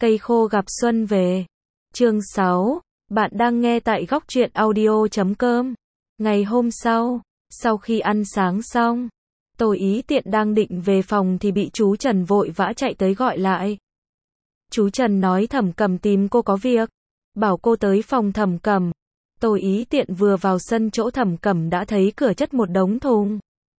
Cây khô gặp xuân về. Chương 6. Bạn đang nghe tại góc truyện audio.com. Ngày hôm sau khi ăn sáng xong, Tô Ý Tiện đang định về phòng thì bị chú Trần vội vã chạy tới gọi lại. Chú Trần nói Thẩm Cẩm tìm cô có việc, bảo cô tới phòng Thẩm Cẩm. Tô Ý Tiện vừa vào sân chỗ Thẩm Cẩm đã thấy cửa chất một đống thùng.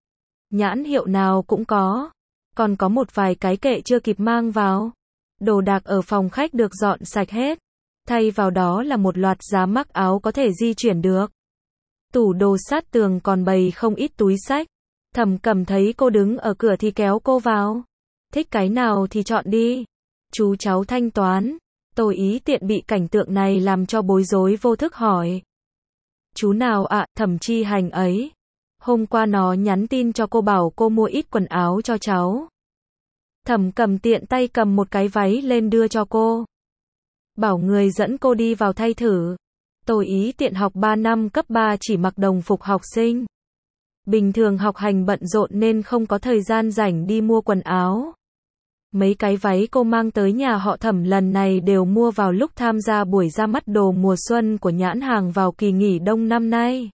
Nhãn hiệu nào cũng có, còn có một vài cái kệ chưa kịp mang vào. Đồ đạc ở phòng khách được dọn sạch hết, thay vào đó là một loạt giá mắc áo có thể di chuyển được. Tủ đồ sát tường còn bày không ít túi xách. Thẩm Cẩm thấy cô đứng ở cửa thì kéo cô vào. Thích cái nào thì chọn đi. Chú cháu thanh toán. Tô Ý Tiện bị cảnh tượng này làm cho bối rối vô thức hỏi. Chú nào ạ? Thẩm Chi Hành ấy. Hôm qua nó nhắn tin cho cô bảo cô mua ít quần áo cho cháu. Thẩm Cẩm tiện tay cầm một cái váy lên đưa cho cô. Bảo người dẫn cô đi vào thay thử. Tô Ý Tiện học 3 năm cấp 3 chỉ mặc đồng phục học sinh. Bình thường học hành bận rộn nên không có thời gian rảnh đi mua quần áo. Mấy cái váy cô mang tới nhà họ Thẩm lần này đều mua vào lúc tham gia buổi ra mắt đồ mùa xuân của nhãn hàng vào kỳ nghỉ đông năm nay.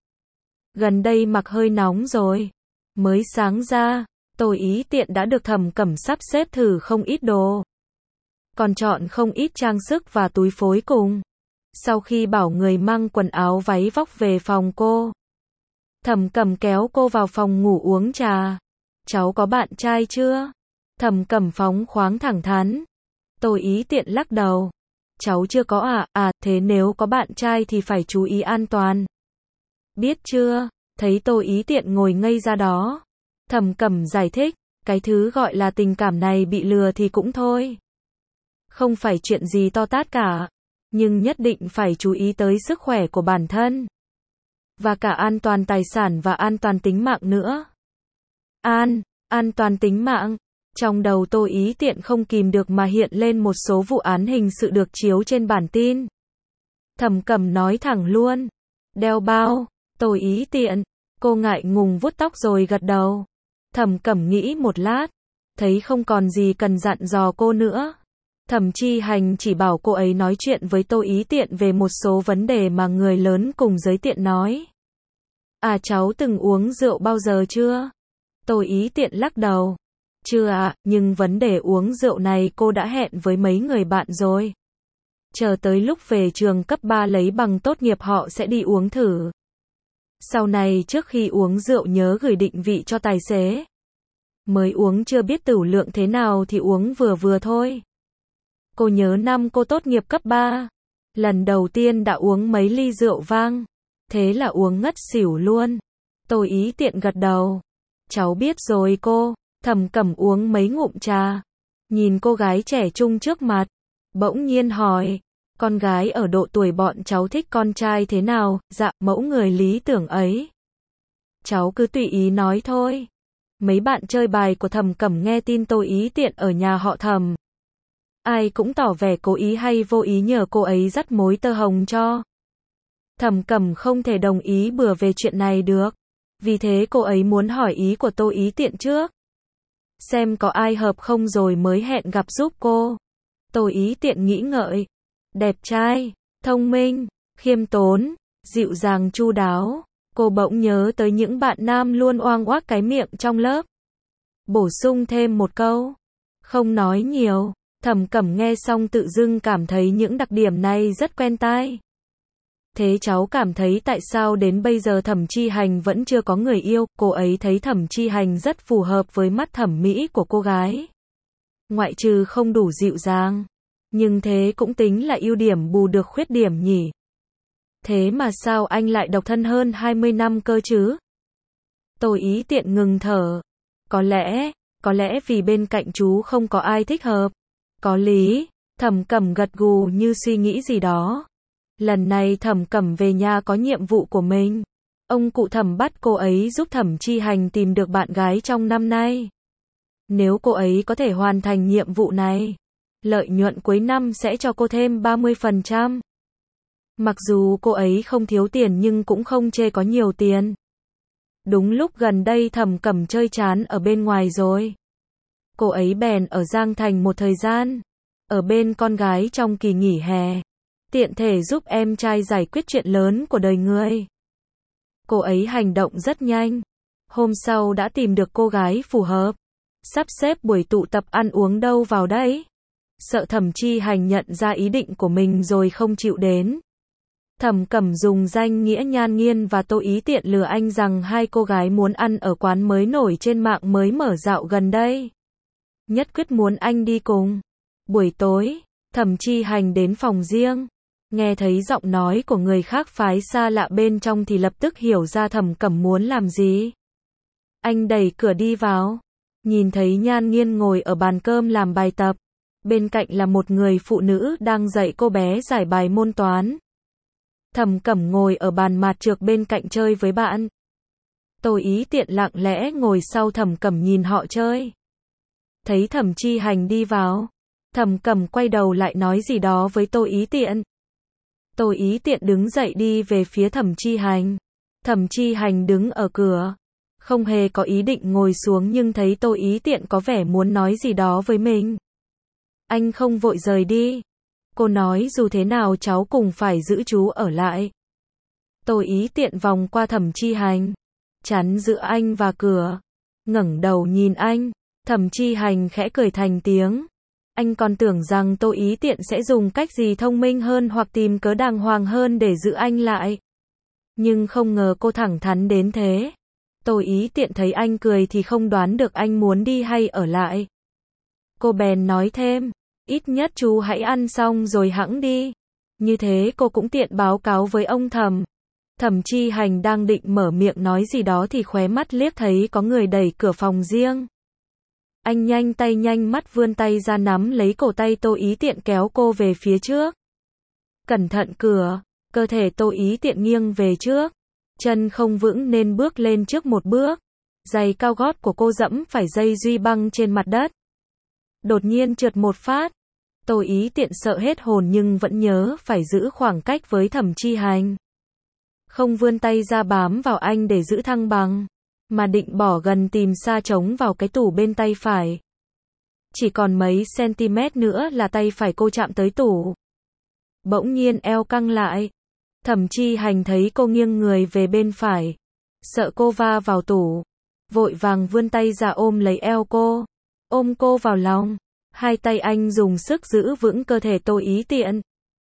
Gần đây mặc hơi nóng rồi. Mới sáng ra, Tô Ý Tiện đã được Thẩm Cẩm sắp xếp thử không ít đồ. Còn chọn không ít trang sức và túi phối cùng. Sau khi bảo người mang quần áo váy vóc về phòng cô, Thẩm Cẩm kéo cô vào phòng ngủ uống trà. Cháu có bạn trai chưa? Thẩm Cẩm phóng khoáng thẳng thắn. Tô Ý Tiện lắc đầu. Cháu chưa có thế nếu có bạn trai thì phải chú ý an toàn. Biết chưa? Thấy Tô Ý Tiện ngồi ngây ra đó, Thẩm Cẩm giải thích, cái thứ gọi là tình cảm này bị lừa thì cũng thôi. Không phải chuyện gì to tát cả, nhưng nhất định phải chú ý tới sức khỏe của bản thân. Và cả an toàn tài sản và an toàn tính mạng nữa. An toàn tính mạng. Trong đầu Tô Ý Tiện không kìm được mà hiện lên một số vụ án hình sự được chiếu trên bản tin. Thẩm Cẩm nói thẳng luôn. Đeo bao. Tô Ý Tiện. Cô ngại ngùng vuốt tóc rồi gật đầu. Thẩm Cẩm nghĩ một lát, thấy không còn gì cần dặn dò cô nữa. Thẩm Chi Hành chỉ bảo cô ấy nói chuyện với Tô Ý Tiện về một số vấn đề mà người lớn cùng giới tiện nói. Cháu từng uống rượu bao giờ chưa? Tô Ý Tiện lắc đầu. Chưa nhưng vấn đề uống rượu này cô đã hẹn với mấy người bạn rồi. Chờ tới lúc về trường cấp 3 lấy bằng tốt nghiệp họ sẽ đi uống thử. Sau này trước khi uống rượu nhớ gửi định vị cho tài xế. Mới uống chưa biết tửu lượng thế nào thì uống vừa vừa thôi. Cô nhớ năm cô tốt nghiệp cấp 3, lần đầu tiên đã uống mấy ly rượu vang, thế là uống ngất xỉu luôn. Tô Ý Tiện gật đầu. Cháu biết rồi cô. Thẩm Cẩm uống mấy ngụm trà, nhìn cô gái trẻ trung trước mặt, bỗng nhiên hỏi, con gái ở độ tuổi bọn cháu thích con trai thế nào? Dạ, mẫu người lý tưởng ấy. Cháu cứ tùy ý nói thôi. Mấy bạn chơi bài của Thẩm Cẩm nghe tin Tô Ý Tiện ở nhà họ Thẩm, ai cũng tỏ vẻ cố ý hay vô ý nhờ cô ấy dắt mối tơ hồng cho. Thẩm Cẩm không thể đồng ý bừa về chuyện này được, vì thế cô ấy muốn hỏi ý của Tô Ý Tiện trước, xem có ai hợp không rồi mới hẹn gặp giúp cô. Tô Ý Tiện nghĩ ngợi, đẹp trai, thông minh, khiêm tốn, dịu dàng chu đáo. Cô bỗng nhớ tới những bạn nam luôn oang oác cái miệng trong lớp. Bổ sung thêm một câu, không nói nhiều. Thẩm Cẩm nghe xong tự dưng cảm thấy những đặc điểm này rất quen tai. Thế cháu cảm thấy tại sao đến bây giờ Thẩm Chi Hành vẫn chưa có người yêu? Cô ấy thấy Thẩm Chi Hành rất phù hợp với mắt thẩm mỹ của cô gái. Ngoại trừ không đủ dịu dàng, nhưng thế cũng tính là ưu điểm bù được khuyết điểm nhỉ. Thế mà sao anh lại độc thân hơn 20 năm cơ chứ? Tô Ý Tiện ngừng thở. Có lẽ vì bên cạnh chú không có ai thích hợp. Có lý. Thẩm Cẩm gật gù như suy nghĩ gì đó. Lần này Thẩm Cẩm về nhà có nhiệm vụ của mình. Ông cụ Thẩm bắt cô ấy giúp Thẩm Chi Hành tìm được bạn gái trong năm nay. Nếu cô ấy có thể hoàn thành nhiệm vụ này, lợi nhuận cuối năm sẽ cho cô thêm 30%. Mặc dù cô ấy không thiếu tiền nhưng cũng không chê có nhiều tiền. Đúng lúc gần đây Thẩm Cẩm chơi chán ở bên ngoài rồi, cô ấy bèn ở Giang Thành một thời gian. ở bên con gái trong kỳ nghỉ hè. Tiện thể giúp em trai giải quyết chuyện lớn của đời người. Cô ấy hành động rất nhanh. Hôm sau đã tìm được cô gái phù hợp. Sắp xếp buổi tụ tập ăn uống đâu vào đấy. Sợ Thẩm Chi Hành nhận ra ý định của mình rồi không chịu đến. Thẩm Cẩm dùng danh nghĩa Nhan Nghiên và Tô Ý Tiện lừa anh rằng hai cô gái muốn ăn ở quán mới nổi trên mạng mới mở dạo gần đây. Nhất quyết muốn anh đi cùng. Buổi tối, Thẩm Chi Hành đến phòng riêng. Nghe thấy giọng nói của người khác phái xa lạ bên trong thì lập tức hiểu ra Thẩm Cẩm muốn làm gì. Anh đẩy cửa đi vào. Nhìn thấy Nhan Nghiên ngồi ở bàn cơm làm bài tập. Bên cạnh là một người phụ nữ đang dạy cô bé giải bài môn toán. Thẩm Cẩm ngồi ở bàn mạt trược bên cạnh chơi với bạn. Tô Ý Tiện lặng lẽ ngồi sau Thẩm Cẩm nhìn họ chơi. Thấy Thẩm Chi Hành đi vào, Thẩm Cẩm quay đầu lại nói gì đó với Tô Ý Tiện. Tô Ý Tiện đứng dậy đi về phía Thẩm Chi Hành. Thẩm Chi Hành đứng ở cửa, không hề có ý định ngồi xuống nhưng thấy Tô Ý Tiện có vẻ muốn nói gì đó với mình. Anh không vội rời đi. Cô nói dù thế nào cháu cùng phải giữ chú ở lại. Tô Ý Tiện vòng qua Thẩm Chi Hành, chắn giữa anh và cửa, ngẩng đầu nhìn anh. Thẩm Chi Hành khẽ cười thành tiếng. Anh còn tưởng rằng Tô Ý Tiện sẽ dùng cách gì thông minh hơn hoặc tìm cớ đàng hoàng hơn để giữ anh lại. Nhưng không ngờ cô thẳng thắn đến thế. Tô Ý Tiện thấy anh cười thì không đoán được anh muốn đi hay ở lại. Cô bèn nói thêm, ít nhất chú hãy ăn xong rồi hẵng đi. Như thế cô cũng tiện báo cáo với ông Thẩm. Thẩm Chi Hành đang định mở miệng nói gì đó thì khóe mắt liếc thấy có người đẩy cửa phòng riêng. Anh nhanh tay nhanh mắt vươn tay ra nắm lấy cổ tay Tô Ý Tiện kéo cô về phía trước. Cẩn thận cửa, cơ thể Tô Ý Tiện nghiêng về trước. Chân không vững nên bước lên trước một bước. Giày cao gót của cô dẫm phải dây duy băng trên mặt đất. Đột nhiên trượt một phát. Tô Ý Tiện sợ hết hồn nhưng vẫn nhớ phải giữ khoảng cách với Thẩm Chi Hành. Không vươn tay ra bám vào anh để giữ thăng bằng, mà định bỏ gần tìm xa chống vào cái tủ bên tay phải. Chỉ còn mấy cm nữa là tay phải cô chạm tới tủ. Bỗng nhiên eo căng lại. Thẩm Chi Hành thấy cô nghiêng người về bên phải, sợ cô va vào tủ, vội vàng vươn tay ra ôm lấy eo cô, ôm cô vào lòng. Hai tay anh dùng sức giữ vững cơ thể Tô Ý Tiện.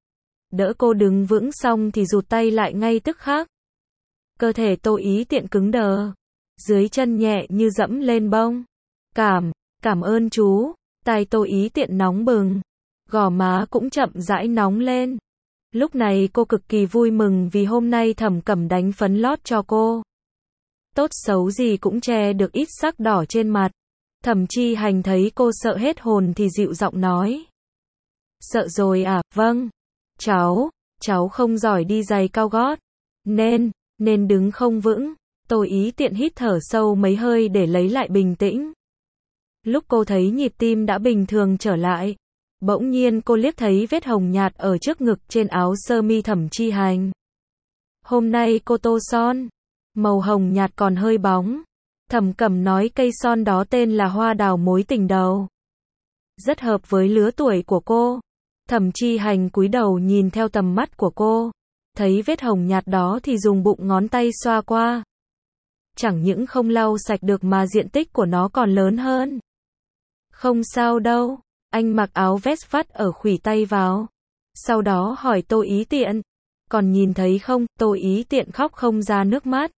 Đỡ cô đứng vững xong thì rụt tay lại ngay tức khắc. Cơ thể Tô Ý Tiện cứng đờ, dưới chân nhẹ như dẫm lên bông. Cảm ơn chú. Tai Tô Ý Tiện nóng bừng, gò má cũng chậm rãi nóng lên. Lúc này cô cực kỳ vui mừng vì hôm nay Thẩm Cẩm đánh phấn lót cho cô. Tốt xấu gì cũng che được ít sắc đỏ trên mặt. Thẩm Chi Hành thấy cô sợ hết hồn thì dịu giọng nói. Sợ rồi à, vâng. Cháu không giỏi đi giày cao gót. Nên đứng không vững. Tô Ý Tiện hít thở sâu mấy hơi để lấy lại bình tĩnh. Lúc cô thấy nhịp tim đã bình thường trở lại, bỗng nhiên cô liếc thấy vết hồng nhạt ở trước ngực trên áo sơ mi Thẩm Chi Hành. Hôm nay cô tô son, màu hồng nhạt còn hơi bóng. Thẩm Cẩm nói cây son đó tên là hoa đào mối tình đầu. Rất hợp với lứa tuổi của cô. Thẩm Chi Hành cúi đầu nhìn theo tầm mắt của cô. Thấy vết hồng nhạt đó thì dùng bụng ngón tay xoa qua. Chẳng những không lau sạch được mà diện tích của nó còn lớn hơn. Không sao đâu. Anh mặc áo vest vắt ở khuỷu tay vào. Sau đó hỏi Tô Ý Tiện. Còn nhìn thấy không? Tô Ý Tiện khóc không ra nước mắt.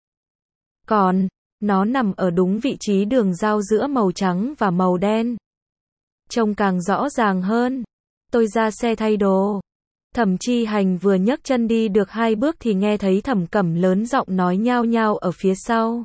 Còn, nó nằm ở đúng vị trí đường giao giữa màu trắng và màu đen. Trông càng rõ ràng hơn. Tôi ra xe thay đồ. Thẩm Chi Hành vừa nhấc chân đi được 2 bước thì nghe thấy Thẩm Cẩm lớn giọng nói nhao nhao ở phía sau.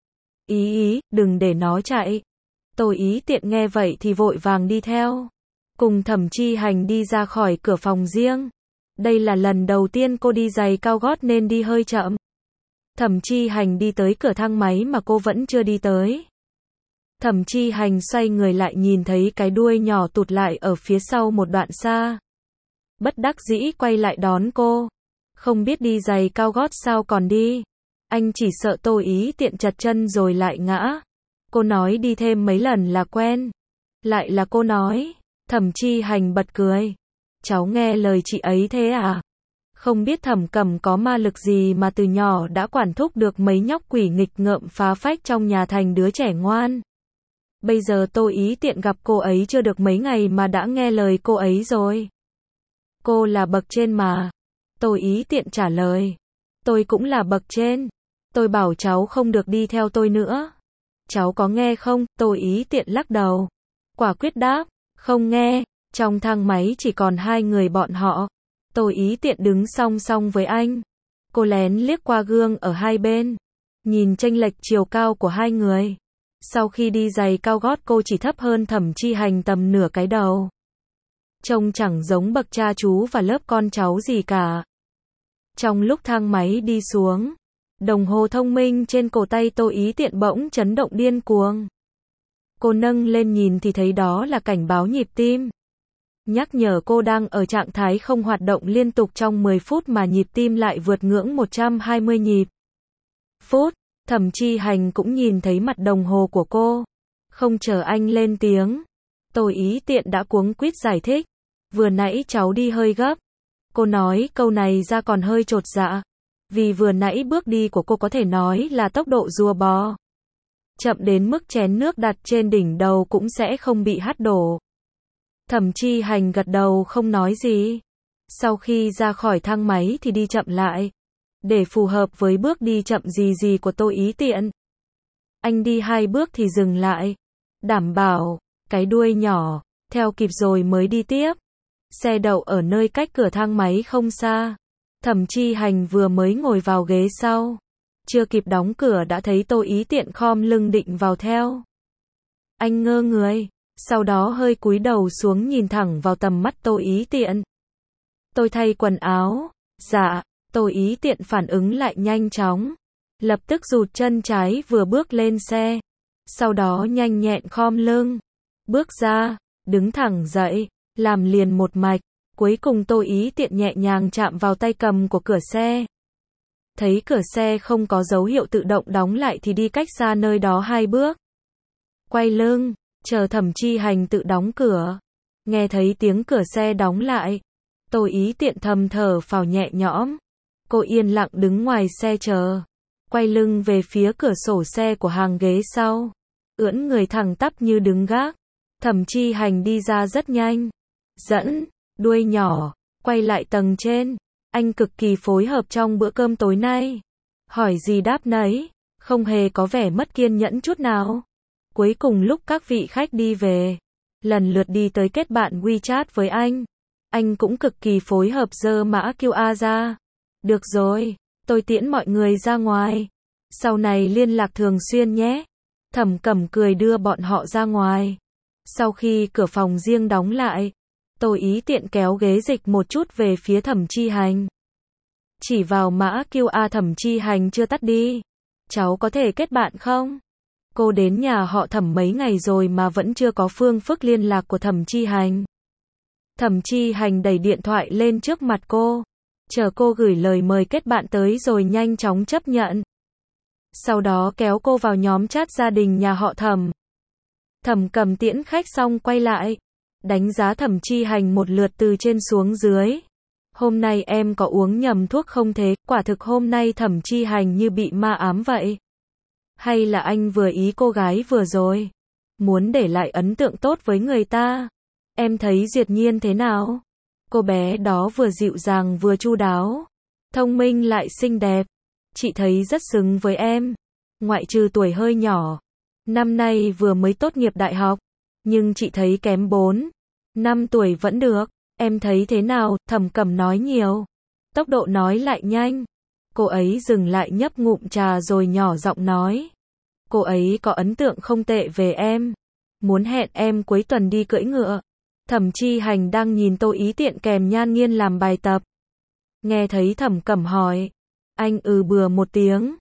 Ý, đừng để nó chạy. Tô Ý Tiện nghe vậy thì vội vàng đi theo. Cùng Thẩm Chi Hành đi ra khỏi cửa phòng riêng. Đây là lần đầu tiên cô đi giày cao gót nên đi hơi chậm. Thẩm Chi Hành đi tới cửa thang máy mà cô vẫn chưa đi tới. Thẩm Chi Hành xoay người lại nhìn thấy cái đuôi nhỏ tụt lại ở phía sau một đoạn xa. Bất đắc dĩ quay lại đón cô. Không biết đi giày cao gót sao còn đi. Anh chỉ sợ Tô Ý Tiện chật chân rồi lại ngã. Cô nói đi thêm mấy lần là quen. Lại là cô nói. Thẩm Chi Hành bật cười. Cháu nghe lời chị ấy thế à? Không biết Thẩm Cẩm có ma lực gì mà từ nhỏ đã quản thúc được mấy nhóc quỷ nghịch ngợm phá phách trong nhà thành đứa trẻ ngoan. Bây giờ Tô Ý Tiện gặp cô ấy chưa được mấy ngày mà đã nghe lời cô ấy rồi. Cô là bậc trên mà. Tô Ý Tiện trả lời. Tôi cũng là bậc trên. Tôi bảo cháu không được đi theo tôi nữa. Cháu có nghe không? Tô Ý Tiện lắc đầu. Quả quyết đáp. Không nghe. Trong thang máy chỉ còn hai người bọn họ. Tô Ý Tiện đứng song song với anh. Cô lén liếc qua gương ở hai bên. Nhìn chênh lệch chiều cao của hai người. Sau khi đi giày cao gót cô chỉ thấp hơn Thẩm Chi Hành tầm nửa cái đầu. Trông chẳng giống bậc cha chú và lớp con cháu gì cả. Trong lúc thang máy đi xuống, đồng hồ thông minh trên cổ tay Tô Ý Tiện bỗng chấn động điên cuồng. Cô nâng lên nhìn thì thấy đó là cảnh báo nhịp tim. Nhắc nhở cô đang ở trạng thái không hoạt động liên tục trong 10 phút mà nhịp tim lại vượt ngưỡng 120 nhịp. Phút, Thẩm Chi Hành cũng nhìn thấy mặt đồng hồ của cô. Không chờ anh lên tiếng, Tô Ý Tiện đã cuống quýt giải thích. Vừa nãy cháu đi hơi gấp. Cô nói câu này ra còn hơi chột dạ. Vì vừa nãy bước đi của cô có thể nói là tốc độ rùa bò. Chậm đến mức chén nước đặt trên đỉnh đầu cũng sẽ không bị hắt đổ. Thẩm Chi Hành gật đầu không nói gì. Sau khi ra khỏi thang máy thì đi chậm lại. Để phù hợp với bước đi chậm gì của Tô Ý Tiện. Anh đi 2 bước thì dừng lại. Đảm bảo, cái đuôi nhỏ, theo kịp rồi mới đi tiếp. Xe đậu ở nơi cách cửa thang máy không xa. Thẩm Chi Hành vừa mới ngồi vào ghế sau. Chưa kịp đóng cửa đã thấy Tô Ý Tiện khom lưng định vào theo. Anh ngơ người, sau đó hơi cúi đầu xuống nhìn thẳng vào tầm mắt Tô Ý Tiện. Tôi thay quần áo. Dạ. Tô Ý Tiện phản ứng lại nhanh chóng. Lập tức rụt chân trái vừa bước lên xe. Sau đó nhanh nhẹn khom lưng. Bước ra, đứng thẳng dậy, làm liền một mạch. Cuối cùng Tô Ý Tiện nhẹ nhàng chạm vào tay cầm của cửa xe. Thấy cửa xe không có dấu hiệu tự động đóng lại thì đi cách xa nơi đó 2 bước. Quay lưng, chờ Thẩm Chi Hành tự đóng cửa. Nghe thấy tiếng cửa xe đóng lại. Tô Ý Tiện thầm thở phào nhẹ nhõm. Cô yên lặng đứng ngoài xe chờ. Quay lưng về phía cửa sổ xe của hàng ghế sau. Ưỡn người thẳng tắp như đứng gác. Thẩm Chi Hành đi ra rất nhanh. Dẫn, đuôi nhỏ, quay lại tầng trên. Anh cực kỳ phối hợp trong bữa cơm tối nay. Hỏi gì đáp nấy. Không hề có vẻ mất kiên nhẫn chút nào. Cuối cùng lúc các vị khách đi về. Lần lượt đi tới kết bạn WeChat với anh. Anh cũng cực kỳ phối hợp giơ mã QR ra. Được rồi, tôi tiễn mọi người ra ngoài. Sau này liên lạc thường xuyên nhé. Thẩm Cẩm cười đưa bọn họ ra ngoài. Sau khi cửa phòng riêng đóng lại, Tô Ý Tiện kéo ghế dịch một chút về phía Thẩm Chi Hành. Chỉ vào mã QR Thẩm Chi Hành chưa tắt đi. Cháu có thể kết bạn không? Cô đến nhà họ Thẩm mấy ngày rồi mà vẫn chưa có phương phức liên lạc của Thẩm Chi Hành. Thẩm Chi Hành đẩy điện thoại lên trước mặt cô. Chờ cô gửi lời mời kết bạn tới rồi nhanh chóng chấp nhận. Sau đó kéo cô vào nhóm chat gia đình nhà họ Thẩm. Thẩm Cẩm tiễn khách xong quay lại. Đánh giá Thẩm Chi Hành một lượt từ trên xuống dưới. Hôm nay em có uống nhầm thuốc không thế? Quả thực hôm nay Thẩm Chi Hành như bị ma ám vậy. Hay là anh vừa ý cô gái vừa rồi? Muốn để lại ấn tượng tốt với người ta? Em thấy Duyệt Nhiên thế nào? Cô bé đó vừa dịu dàng vừa chu đáo. Thông minh lại xinh đẹp. Chị thấy rất xứng với em. Ngoại trừ tuổi hơi nhỏ. Năm nay vừa mới tốt nghiệp đại học. Nhưng chị thấy kém 4, 5 tuổi vẫn được. Em thấy thế nào? Thẩm Cẩm nói nhiều. Tốc độ nói lại nhanh. Cô ấy dừng lại nhấp ngụm trà rồi nhỏ giọng nói. Cô ấy có ấn tượng không tệ về em. Muốn hẹn em cuối tuần đi cưỡi ngựa. Thẩm Chi Hành đang nhìn Tô Ý Tiện kèm Nhan Nghiên làm bài tập. Nghe thấy Thẩm Cẩm hỏi. Anh bừa một tiếng.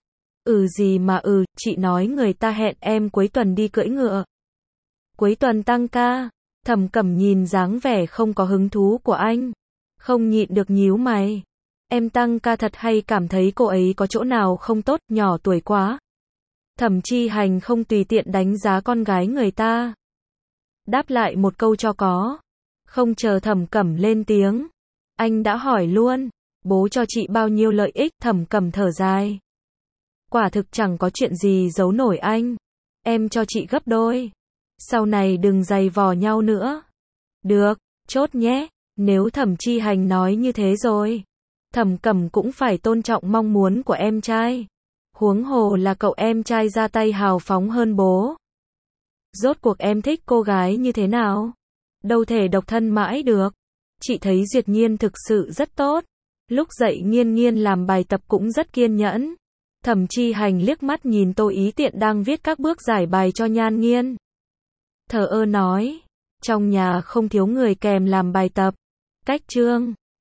Gì mà chị nói người ta hẹn em cuối tuần đi cưỡi ngựa. Cuối tuần tăng ca. Thẩm Cẩm nhìn dáng vẻ không có hứng thú của anh. Không nhịn được nhíu mày. Em tăng ca thật hay cảm thấy cô ấy có chỗ nào không tốt, nhỏ tuổi quá. Thẩm Chi Hành không tùy tiện đánh giá con gái người ta. Đáp lại một câu cho có. Không chờ Thẩm Cẩm lên tiếng, anh đã hỏi luôn, bố cho chị bao nhiêu lợi ích? Thẩm Cẩm thở dài. Quả thực chẳng có chuyện gì giấu nổi anh. Em cho chị gấp đôi. Sau này đừng giày vò nhau nữa. Được, chốt nhé. Nếu Thẩm Chi Hành nói như thế rồi, Thẩm Cẩm cũng phải tôn trọng mong muốn của em trai. Huống hồ là cậu em trai ra tay hào phóng hơn bố. Rốt cuộc em thích cô gái như thế nào? Đâu thể độc thân mãi được. Chị thấy Duyệt Nhiên thực sự rất tốt. Lúc dậy Nhiên Nhiên làm bài tập cũng rất kiên nhẫn. Thẩm Chi Hành liếc mắt nhìn Tô Ý Tiện đang viết các bước giải bài cho Nhan Nghiên. Thờ ơ nói, trong nhà không thiếu người kèm làm bài tập. Cách chương